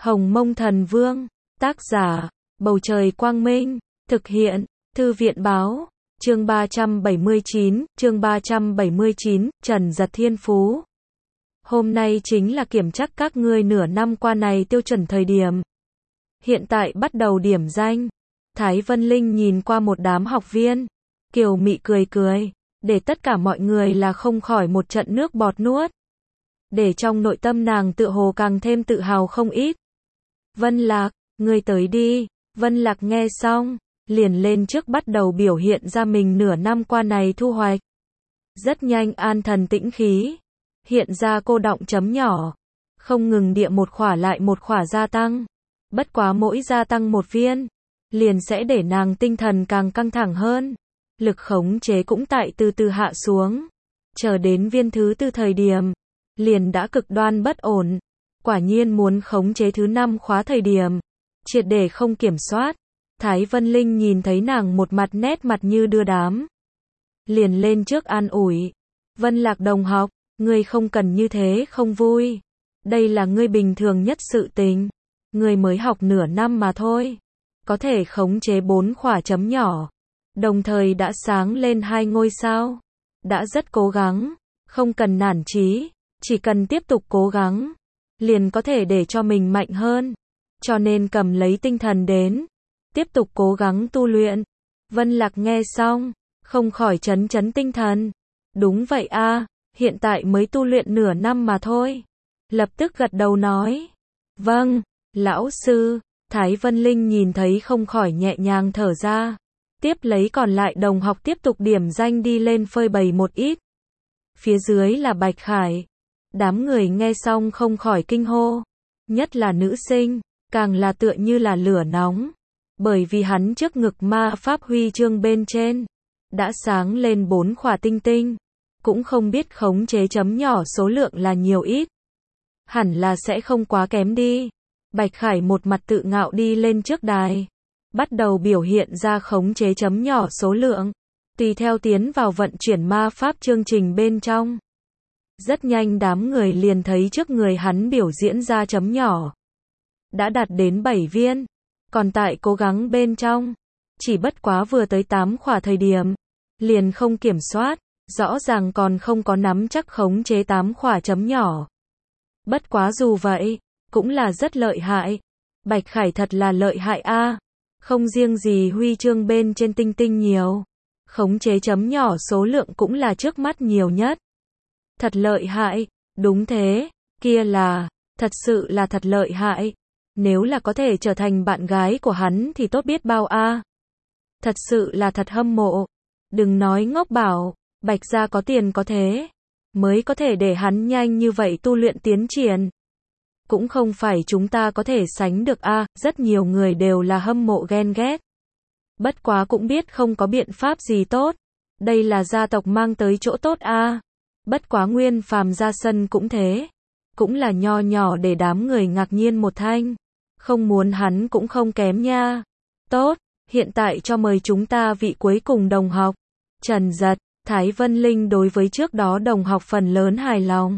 Hồng Mông Thần Vương, tác giả, Bầu Trời Quang Minh, thực hiện, Thư viện Báo, chương 379, Trần Giật Thiên Phú. Hôm nay chính là kiểm tra các ngươi nửa năm qua này tiêu chuẩn thời điểm. Hiện tại bắt đầu điểm danh. Thái Vân Linh nhìn qua một đám học viên, kiều mị cười cười, để tất cả mọi người là không khỏi một trận nước bọt nuốt. Để trong nội tâm nàng tựa hồ càng thêm tự hào không ít. Vân Lạc, ngươi tới đi. Vân Lạc nghe xong, liền lên trước bắt đầu biểu hiện ra mình nửa năm qua này thu hoạch. Rất nhanh an thần tĩnh khí, hiện ra cô đọng chấm nhỏ, không ngừng địa một khỏa lại một khỏa gia tăng. Bất quá mỗi gia tăng một viên, liền sẽ để nàng tinh thần càng căng thẳng hơn. Lực khống chế cũng tại từ từ hạ xuống. Chờ đến viên thứ tư thời điểm, liền đã cực đoan bất ổn. Quả nhiên muốn khống chế thứ 5 khóa thời điểm, triệt để không kiểm soát. Thái Vân Linh nhìn thấy nàng một mặt nét mặt như đưa đám, liền lên trước an ủi. Vân Lạc đồng học, ngươi không cần như thế không vui. Đây là ngươi bình thường nhất sự tình. Ngươi mới học nửa năm mà thôi. Có thể khống chế 4 khỏa chấm nhỏ. Đồng thời đã sáng lên 2 ngôi sao. Đã rất cố gắng. Không cần nản chí. Chỉ cần tiếp tục cố gắng, liền có thể để cho mình mạnh hơn. Cho nên cầm lấy tinh thần đến. Tiếp tục cố gắng tu luyện. Vân Lạc nghe xong, không khỏi chấn tinh thần. Đúng vậy a, hiện tại mới tu luyện nửa năm mà thôi. Lập tức gật đầu nói. Vâng, lão sư. Thái Vân Linh nhìn thấy không khỏi nhẹ nhàng thở ra. Tiếp lấy còn lại đồng học tiếp tục điểm danh đi lên phơi bày một ít. Phía dưới là Bạch Khải. Đám người nghe xong không khỏi kinh hô. Nhất là nữ sinh, càng là tựa như là lửa nóng. Bởi vì hắn trước ngực ma pháp huy chương bên trên đã sáng lên 4 khỏa tinh tinh. Cũng không biết khống chế chấm nhỏ số lượng là nhiều ít. Hẳn là sẽ không quá kém đi. Bạch Khải một mặt tự ngạo đi lên trước đài, bắt đầu biểu hiện ra khống chế chấm nhỏ số lượng, tùy theo tiến vào vận chuyển ma pháp chương trình bên trong. Rất nhanh đám người liền thấy trước người hắn biểu diễn ra chấm nhỏ. Đã đạt đến 7 viên, còn tại cố gắng bên trong. Chỉ bất quá vừa tới 8 khỏa thời điểm, liền không kiểm soát, rõ ràng còn không có nắm chắc khống chế 8 khỏa chấm nhỏ. Bất quá dù vậy, cũng là rất lợi hại. Bạch Khải thật là lợi hại a. Không riêng gì huy chương bên trên tinh tinh nhiều, khống chế chấm nhỏ số lượng cũng là trước mắt nhiều nhất. Thật lợi hại, đúng thế, kia là, thật sự là thật lợi hại. Nếu là có thể trở thành bạn gái của hắn thì tốt biết bao a. Thật sự là thật hâm mộ. Đừng nói ngốc bảo, Bạch gia có tiền có thế, mới có thể để hắn nhanh như vậy tu luyện tiến triển. Cũng không phải chúng ta có thể sánh được a, rất nhiều người đều là hâm mộ ghen ghét. Bất quá cũng biết không có biện pháp gì tốt. Đây là gia tộc mang tới chỗ tốt a. Bất quá Nguyên Phàm ra sân cũng thế. Cũng là nho nhỏ để đám người ngạc nhiên một thanh. Không muốn hắn cũng không kém nha. Tốt, hiện tại cho mời chúng ta vị cuối cùng đồng học. Trần Giật, Thái Vân Linh đối với trước đó đồng học phần lớn hài lòng.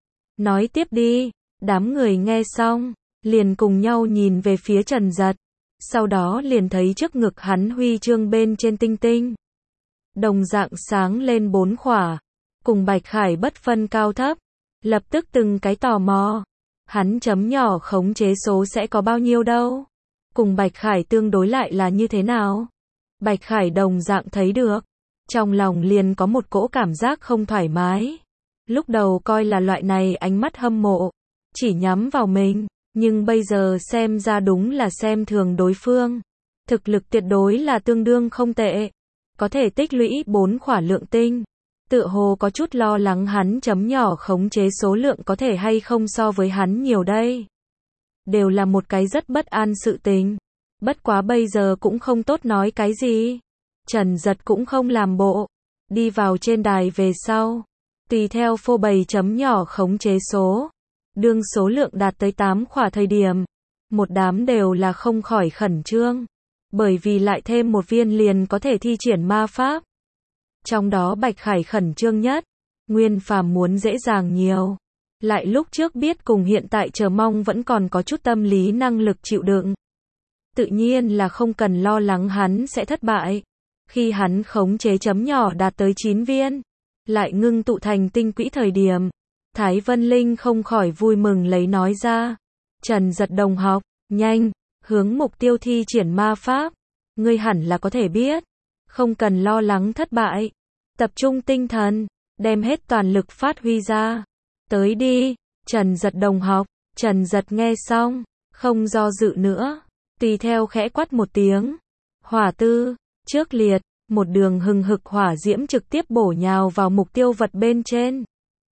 Nói tiếp đi. Đám người nghe xong, liền cùng nhau nhìn về phía Trần Giật. Sau đó liền thấy trước ngực hắn huy chương bên trên tinh tinh. Đồng dạng sáng lên 4 khỏa. Cùng Bạch Khải bất phân cao thấp. Lập tức từng cái tò mò. Hắn chấm nhỏ khống chế số sẽ có bao nhiêu đâu? Cùng Bạch Khải tương đối lại là như thế nào? Bạch Khải đồng dạng thấy được. Trong lòng liền có một cỗ cảm giác không thoải mái. Lúc đầu coi là loại này ánh mắt hâm mộ. Chỉ nhắm vào mình, nhưng bây giờ xem ra đúng là xem thường đối phương. Thực lực tuyệt đối là tương đương không tệ. Có thể tích lũy 4 khỏa lượng tinh. Tựa hồ có chút lo lắng hắn chấm nhỏ khống chế số lượng có thể hay không so với hắn nhiều đây. Đều là một cái rất bất an sự tình. Bất quá bây giờ cũng không tốt nói cái gì. Trần Giật cũng không làm bộ. Đi vào trên đài về sau. Tùy theo phô bày chấm nhỏ khống chế số. Đương số lượng đạt tới 8 khỏa thời điểm. Một đám đều là không khỏi khẩn trương. Bởi vì lại thêm một viên liền có thể thi triển ma pháp. Trong đó Bạch Khải khẩn trương nhất. Nguyên Phàm muốn dễ dàng nhiều. lại lúc trước biết cùng hiện tại chờ mong vẫn còn có chút tâm lý năng lực chịu đựng. Tự nhiên là không cần lo lắng hắn sẽ thất bại. Khi hắn khống chế chấm nhỏ đạt tới 9 viên, lại ngưng tụ thành tinh quỹ thời điểm, Thái Vân Linh không khỏi vui mừng lấy nói ra. Trần Giật đồng học, nhanh, hướng mục tiêu thi triển ma pháp. Ngươi hẳn là có thể biết, không cần lo lắng thất bại. Tập trung tinh thần, đem hết toàn lực phát huy ra. Tới đi, Trần Giật đồng học. Trần Giật nghe xong, không do dự nữa, tùy theo khẽ quát một tiếng. Hỏa tư, trước liệt, một đường hừng hực hỏa diễm trực tiếp bổ nhào vào mục tiêu vật bên trên.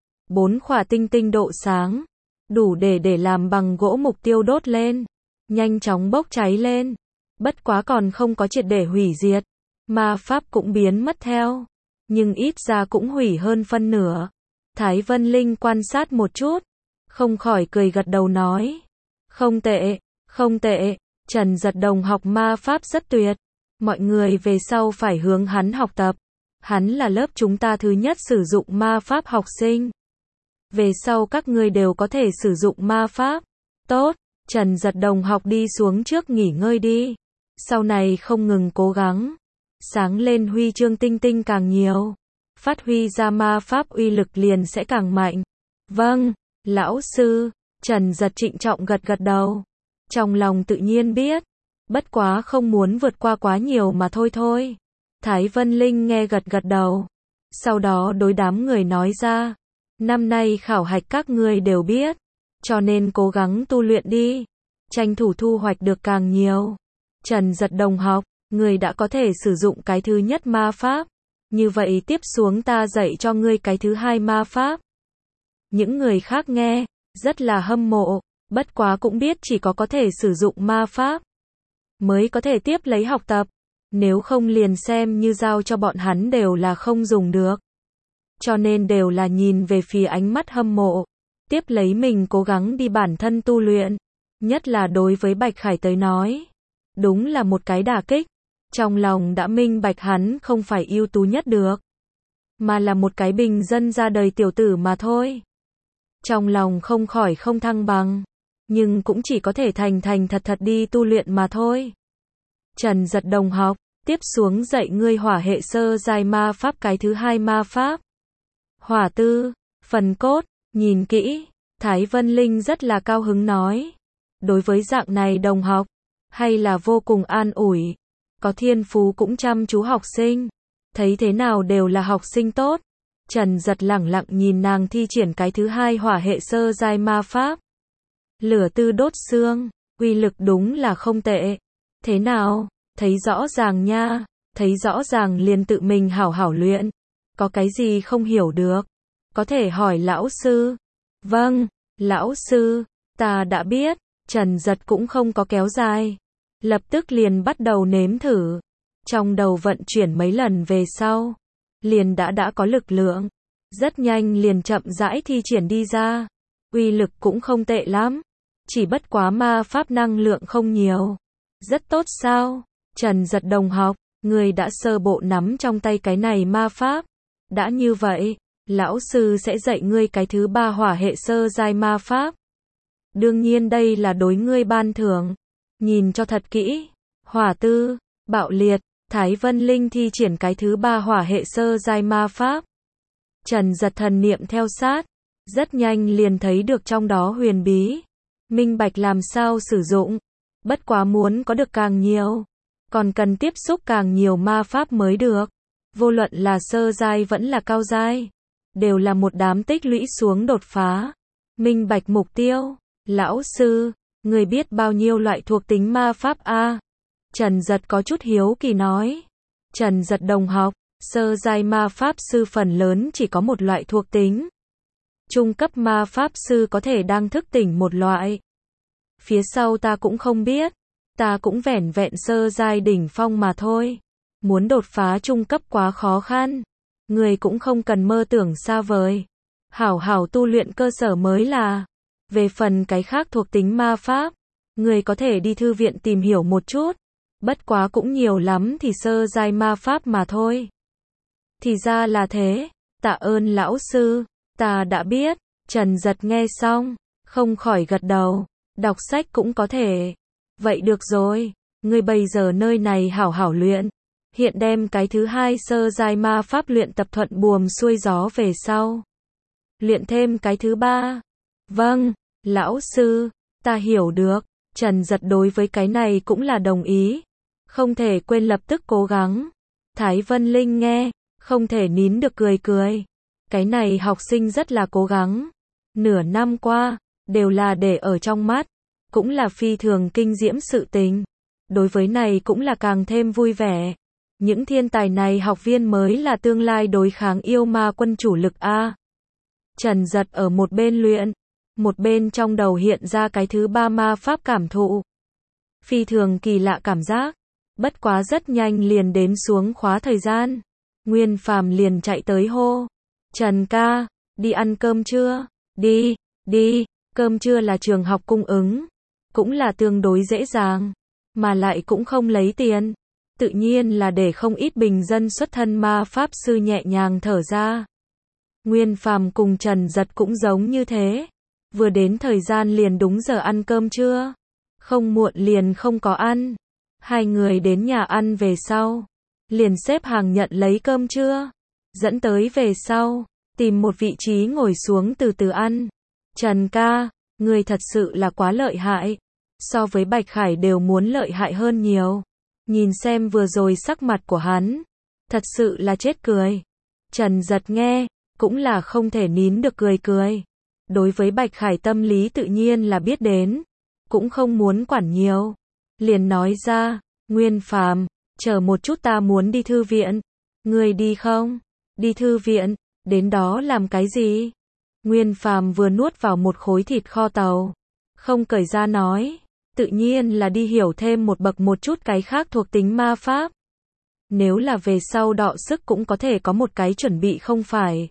4 khỏa tinh tinh độ sáng, đủ để làm bằng gỗ mục tiêu đốt lên, nhanh chóng bốc cháy lên. Bất quá còn không có triệt để hủy diệt, ma pháp cũng biến mất theo, nhưng ít ra cũng hủy hơn phân nửa. Thái Vân Linh quan sát một chút, không khỏi cười gật đầu nói. Không tệ, không tệ, Trần Giật đồng học ma pháp rất tuyệt. Mọi người về sau phải hướng hắn học tập. Hắn là lớp chúng ta thứ nhất sử dụng ma pháp học sinh. Về sau các ngươi đều có thể sử dụng ma pháp. Tốt, Trần Giật đồng học đi xuống trước nghỉ ngơi đi. Sau này không ngừng cố gắng. Sáng lên huy chương tinh tinh càng nhiều. Phát huy ra ma pháp uy lực liền sẽ càng mạnh. Vâng, lão sư. Trần Giật trịnh trọng gật gật đầu. Trong lòng tự nhiên biết. Bất quá không muốn vượt qua quá nhiều mà thôi. Thái Vân Linh nghe gật gật đầu. Sau đó đối đám người nói ra. Năm nay khảo hạch các ngươi đều biết. Cho nên cố gắng tu luyện đi. Tranh thủ thu hoạch được càng nhiều. Trần Giật đồng học, người đã có thể sử dụng cái thứ nhất ma pháp. Như vậy tiếp xuống ta dạy cho ngươi cái thứ hai ma pháp. Những người khác nghe, rất là hâm mộ. Bất quá cũng biết chỉ có thể sử dụng ma pháp mới có thể tiếp lấy học tập. Nếu không liền xem như giao cho bọn hắn đều là không dùng được. Cho nên đều là nhìn về phía ánh mắt hâm mộ. Tiếp lấy mình cố gắng đi bản thân tu luyện. Nhất là đối với Bạch Khải tới nói. Đúng là một cái đả kích. Trong lòng đã minh bạch hắn không phải ưu tú nhất được. Mà là một cái bình dân ra đời tiểu tử mà thôi. Trong lòng không khỏi không thăng bằng. Nhưng cũng chỉ có thể thành thật đi tu luyện mà thôi. Trần Giật đồng học, tiếp xuống dạy ngươi hỏa hệ sơ giai ma pháp cái thứ hai ma pháp. Hỏa tư, phần cốt, nhìn kỹ, Thái Vân Linh rất là cao hứng nói. Đối với dạng này đồng học, hay là vô cùng an ủi. Có thiên phú cũng chăm chú học sinh. Thấy thế nào đều là học sinh tốt. Trần Giật lẳng lặng nhìn nàng thi triển cái thứ hai hỏa hệ sơ giai ma pháp. Lửa tư đốt xương, uy lực đúng là không tệ. Thế nào, thấy rõ ràng nha, thấy rõ ràng liền tự mình hảo luyện. Có cái gì không hiểu được, có thể hỏi lão sư. Vâng, lão sư, ta đã biết. Trần Giật cũng không có kéo dài. Lập tức liền bắt đầu nếm thử. Trong đầu vận chuyển mấy lần về sau. Liền đã có lực lượng. Rất nhanh liền chậm rãi thi triển đi ra. Uy lực cũng không tệ lắm. Chỉ bất quá ma pháp năng lượng không nhiều. Rất tốt sao? Trần Giật đồng học, người đã sơ bộ nắm trong tay cái này ma pháp. Đã như vậy, lão sư sẽ dạy ngươi cái thứ ba hỏa hệ sơ giai ma pháp. Đương nhiên đây là đối ngươi ban thưởng. Nhìn cho thật kỹ. Hỏa tư, bạo liệt, Thái Vân Linh thi triển cái thứ ba hỏa hệ sơ giai ma pháp. Trần Giật thần niệm theo sát. Rất nhanh liền thấy được trong đó huyền bí. Minh bạch làm sao sử dụng. Bất quá muốn có được càng nhiều. Còn cần tiếp xúc càng nhiều ma pháp mới được. Vô luận là sơ giai vẫn là cao giai. Đều là một đám tích lũy xuống đột phá. Minh bạch mục tiêu. Lão sư, người biết bao nhiêu loại thuộc tính ma pháp a? Trần Giật có chút hiếu kỳ nói. Trần Giật đồng học, sơ giai ma pháp sư phần lớn chỉ có một loại thuộc tính. Trung cấp ma pháp sư có thể đang thức tỉnh một loại. Phía sau ta cũng không biết. Ta cũng vẻn vẹn sơ giai đỉnh phong mà thôi. Muốn đột phá trung cấp quá khó khăn. Người cũng không cần mơ tưởng xa vời. Hảo tu luyện cơ sở mới là. Về phần cái khác thuộc tính ma pháp, người có thể đi thư viện tìm hiểu một chút. Bất quá cũng nhiều lắm thì sơ giai ma pháp mà thôi. Thì ra là thế. Tạ ơn lão sư. Ta đã biết. Trần Giật nghe xong, không khỏi gật đầu. Đọc sách cũng có thể. Vậy được rồi, ngươi bây giờ nơi này hảo hảo luyện. Hiện đem cái thứ 2 sơ giai ma pháp luyện tập thuận buồm xuôi gió về sau. Luyện thêm cái thứ 3. Vâng, lão sư, ta hiểu được. Trần Giật đối với cái này cũng là đồng ý. Không thể quên lập tức cố gắng. Thái Vân Linh nghe, không thể nín được cười cười. Cái này học sinh rất là cố gắng. Nửa năm qua, đều là để ở trong mắt. Cũng là phi thường kinh diễm sự tình. Đối với này cũng là càng thêm vui vẻ. Những thiên tài này học viên mới là tương lai đối kháng yêu ma quân chủ lực A. Trần Giật ở một bên luyện. Một bên trong đầu hiện ra cái thứ 3 ma pháp cảm thụ. Phi thường kỳ lạ cảm giác. Bất quá rất nhanh liền đến xuống khóa thời gian. Nguyên Phàm liền chạy tới hô. Trần ca, đi ăn cơm chưa? Đi, đi, cơm trưa là trường học cung ứng. Cũng là tương đối dễ dàng. Mà lại cũng không lấy tiền. Tự nhiên là để không ít bình dân xuất thân ma pháp sư nhẹ nhàng thở ra. Nguyên Phàm cùng Trần Giật cũng giống như thế. Vừa đến thời gian liền đúng giờ ăn cơm trưa. Không muộn liền không có ăn. Hai người đến nhà ăn về sau. Liền xếp hàng nhận lấy cơm trưa. Dẫn tới về sau. Tìm một vị trí ngồi xuống từ từ ăn. Trần ca, người thật sự là quá lợi hại. So với Bạch Khải đều muốn lợi hại hơn nhiều. Nhìn xem vừa rồi sắc mặt của hắn. Thật sự là chết cười. Trần Giật nghe, cũng là không thể nín được cười cười. Đối với Bạch Khải tâm lý tự nhiên là biết đến. Cũng không muốn quản nhiều. Liền nói ra, Nguyên Phàm, chờ một chút ta muốn đi thư viện. Người đi không? Đi thư viện, đến đó làm cái gì? Nguyên Phàm vừa nuốt vào một khối thịt kho tàu. Không cởi ra nói. Tự nhiên là đi hiểu thêm một bậc một chút cái khác thuộc tính ma pháp. Nếu là về sau đọ sức cũng có thể có một cái chuẩn bị không phải.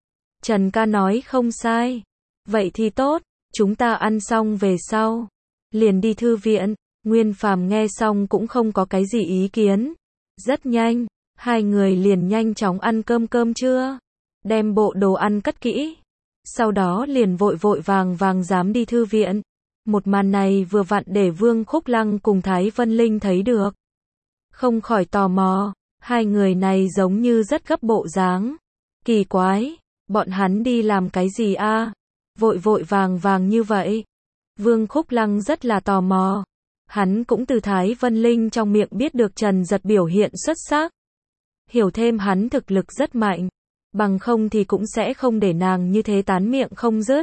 Trần ca nói không sai. Vậy thì tốt, chúng ta ăn xong về sau. Liền đi thư viện. Nguyên Phàm nghe xong cũng không có cái gì ý kiến. Rất nhanh, hai người liền nhanh chóng ăn cơm trưa. Đem bộ đồ ăn cất kỹ. Sau đó liền vội vội vàng dám đi thư viện. Một màn này vừa vặn để Vương Khúc Lăng cùng Thái Vân Linh thấy được. Không khỏi tò mò, hai người này giống như rất gấp bộ dáng. Kỳ quái, bọn hắn đi làm cái gì a? Vội vội vàng như vậy. Vương Khúc Lăng rất là tò mò. Hắn cũng từ Thái Vân Linh trong miệng biết được Trần Giật biểu hiện xuất sắc. Hiểu thêm hắn thực lực rất mạnh. Bằng không thì cũng sẽ không để nàng như thế tán miệng không dứt.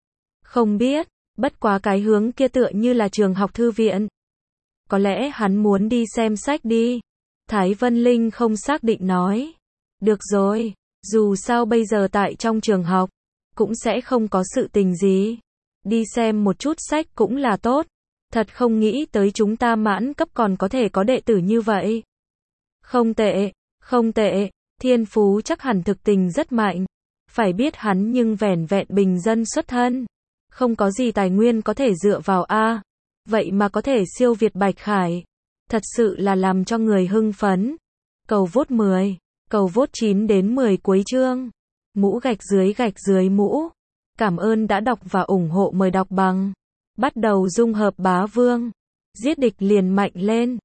Không biết, bất quá cái hướng kia tựa như là trường học thư viện. Có lẽ hắn muốn đi xem sách đi. Thái Vân Linh không xác định nói. Được rồi, dù sao bây giờ tại trong trường học, cũng sẽ không có sự tình gì. Đi xem một chút sách cũng là tốt. Thật không nghĩ tới chúng ta mãn cấp còn có thể có đệ tử như vậy. Không tệ, không tệ, thiên phú chắc hẳn thực tình rất mạnh. Phải biết hắn nhưng vẻn vẹn bình dân xuất thân. Không có gì tài nguyên có thể dựa vào a. Vậy mà có thể siêu việt Bạch Khải. Thật sự là làm cho người hưng phấn. Cầu vote 10, cầu vote 9 đến 10 cuối chương. Mũ gạch dưới mũ. Cảm ơn đã đọc và ủng hộ, mời đọc bằng. Bắt đầu dung hợp bá vương. Giết địch liền mạnh lên.